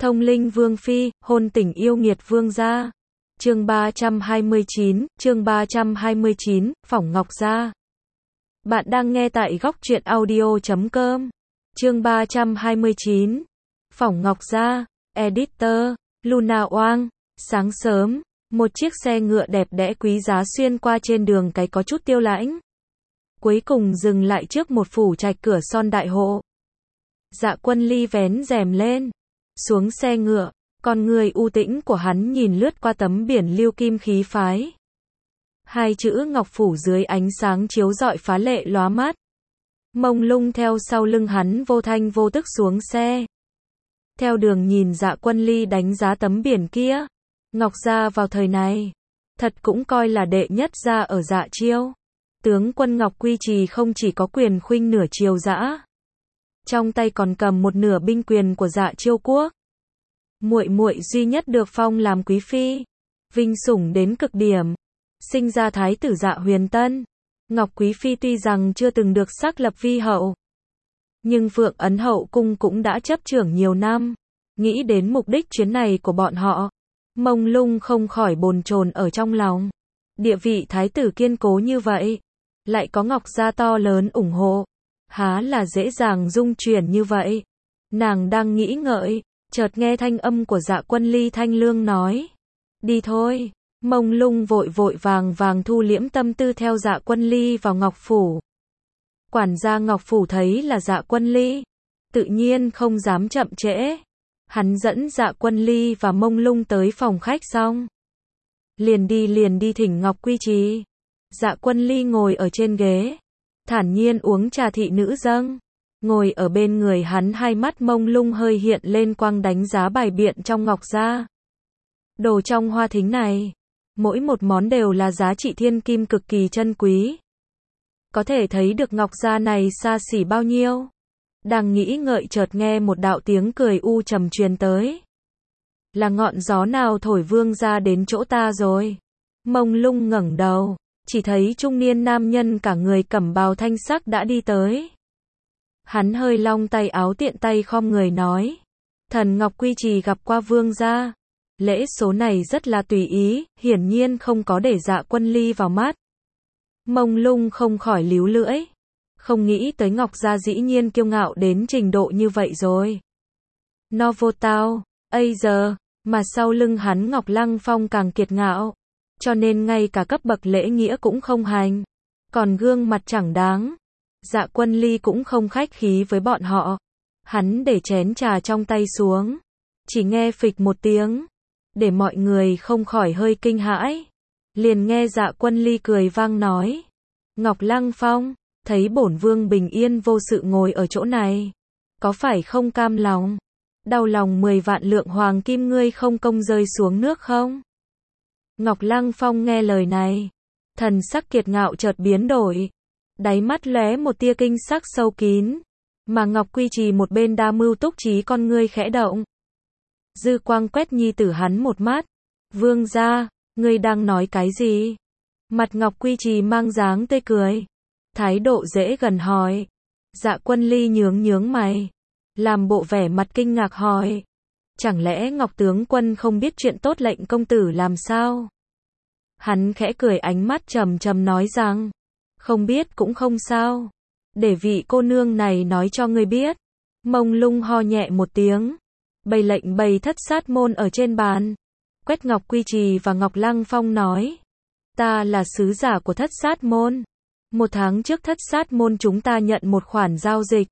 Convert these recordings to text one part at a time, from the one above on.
Thông linh vương phi, hôn tình yêu nghiệt vương gia. Chương 329, Phỏng Ngọc Gia. Bạn đang nghe tại góc truyện audio.com. Chương 329, Phỏng Ngọc Gia. Editor, Luna Oang. Sáng sớm, một chiếc xe ngựa đẹp đẽ quý giá xuyên qua trên đường cái có chút tiêu lãnh. Cuối cùng dừng lại trước một phủ trạch cửa son đại hộ. Dạ Quân Ly vén rèm lên, xuống xe ngựa, con người u tĩnh của hắn nhìn lướt qua tấm biển lưu kim khí phái. Hai chữ Ngọc Phủ dưới ánh sáng chiếu rọi phá lệ lóa mắt. Mông Lung theo sau lưng hắn vô thanh vô tức xuống xe. Theo đường nhìn Dạ Quân Ly đánh giá tấm biển kia. Ngọc Gia vào thời này, thật cũng coi là đệ nhất gia ở Dạ Chiêu. Tướng quân Ngọc Quy Trì không chỉ có quyền khuynh nửa triều dã, trong tay còn cầm một nửa binh quyền của Dạ Chiêu quốc. Muội muội duy nhất được phong làm quý phi, vinh sủng đến cực điểm, sinh ra thái tử Dạ Huyền Tân. Ngọc quý phi tuy rằng chưa từng được xác lập vi hậu, nhưng Phượng Ấn hậu cung cũng đã chấp trưởng nhiều năm. Nghĩ đến mục đích chuyến này của bọn họ, Mông Lung không khỏi bồn chồn ở trong lòng. Địa vị thái tử kiên cố như vậy, lại có Ngọc Gia to lớn ủng hộ, há là dễ dàng dung chuyển như vậy. Nàng đang nghĩ ngợi, chợt nghe thanh âm của Dạ Quân Ly thanh lương nói: "Đi thôi." Mông Lung vội vội vàng vàng thu liễm tâm tư theo Dạ Quân Ly vào Ngọc Phủ. Quản gia Ngọc Phủ thấy là Dạ Quân Ly, tự nhiên không dám chậm trễ. Hắn dẫn Dạ Quân Ly và Mông Lung tới phòng khách xong, liền đi thỉnh Ngọc Quy Trì. Dạ Quân Ly ngồi ở trên ghế, thản nhiên uống trà thị nữ dâng. Ngồi ở bên người hắn, hai mắt Mông Lung hơi hiện lên quang đánh giá bài biện trong Ngọc Gia. Đồ trong hoa thính này, mỗi một món đều là giá trị thiên kim cực kỳ chân quý. Có thể thấy được Ngọc Gia này xa xỉ bao nhiêu. Đang nghĩ ngợi chợt nghe một đạo tiếng cười u trầm truyền tới. Là ngọn gió nào thổi vương gia đến chỗ ta rồi? Mông Lung ngẩng đầu, chỉ thấy trung niên nam nhân cả người cẩm bào thanh sắc đã đi tới. Hắn hơi long tay áo tiện tay khom người nói: "Thần Ngọc Quy Trì gặp qua vương gia." Lễ số này rất là tùy ý, hiển nhiên không có để Dạ Quân Ly vào mắt. Mông Lung không khỏi líu lưỡi, không nghĩ tới Ngọc Gia dĩ nhiên kiêu ngạo đến trình độ như vậy rồi. Novotao, giờ, mà sau lưng hắn Ngọc Lăng Phong càng kiệt ngạo, cho nên ngay cả cấp bậc lễ nghĩa cũng không hành, còn gương mặt chẳng đáng. Dạ Quân Ly cũng không khách khí với bọn họ. Hắn để chén trà trong tay xuống, chỉ nghe phịch một tiếng, để mọi người không khỏi hơi kinh hãi. Liền nghe Dạ Quân Ly cười vang nói: "Ngọc Lăng Phong, thấy bổn vương bình yên vô sự ngồi ở chỗ này, có phải không cam lòng? Đau lòng 10 vạn lượng hoàng kim ngươi không công rơi xuống nước không?" Ngọc Lăng Phong nghe lời này, thần sắc kiệt ngạo chợt biến đổi, đáy mắt lóe một tia kinh sắc sâu kín, mà Ngọc Quy Trì một bên đa mưu túc trí con ngươi khẽ động. Dư quang quét nhi tử hắn một mắt: "Vương gia, ngươi đang nói cái gì?" Mặt Ngọc Quy Trì mang dáng tươi cười, thái độ dễ gần hỏi. Dạ Quân Ly nhướng mày, làm bộ vẻ mặt kinh ngạc hỏi: "Chẳng lẽ Ngọc tướng quân không biết chuyện tốt lệnh công tử làm sao?" Hắn khẽ cười, ánh mắt trầm trầm nói rằng: "Không biết cũng không sao, để vị cô nương này nói cho ngươi biết." Mông Lung ho nhẹ một tiếng, bày lệnh bày thất sát môn ở trên bàn, quét Ngọc Quy Trì và Ngọc Lăng Phong nói: "Ta là sứ giả của thất sát môn. 1 tháng trước thất sát môn chúng ta nhận một khoản giao dịch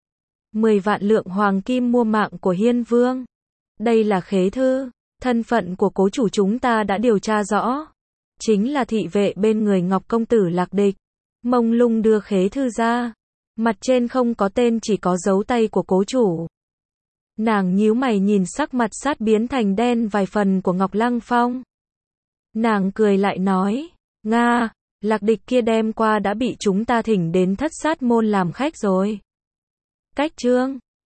10 vạn lượng hoàng kim mua mạng của Hiên Vương. Đây là khế thư, thân phận của cố chủ chúng ta đã điều tra rõ, chính là thị vệ bên người Ngọc công tử Lạc Địch." Mông Lung đưa khế thư ra, mặt trên không có tên, chỉ có dấu tay của cố chủ. Nàng nhíu mày nhìn sắc mặt sát biến thành đen vài phần của Ngọc Lăng Phong. Nàng cười lại nói: "Nga, Lạc Địch kia đêm qua đã bị chúng ta thỉnh đến thất sát môn làm khách rồi." Cách chương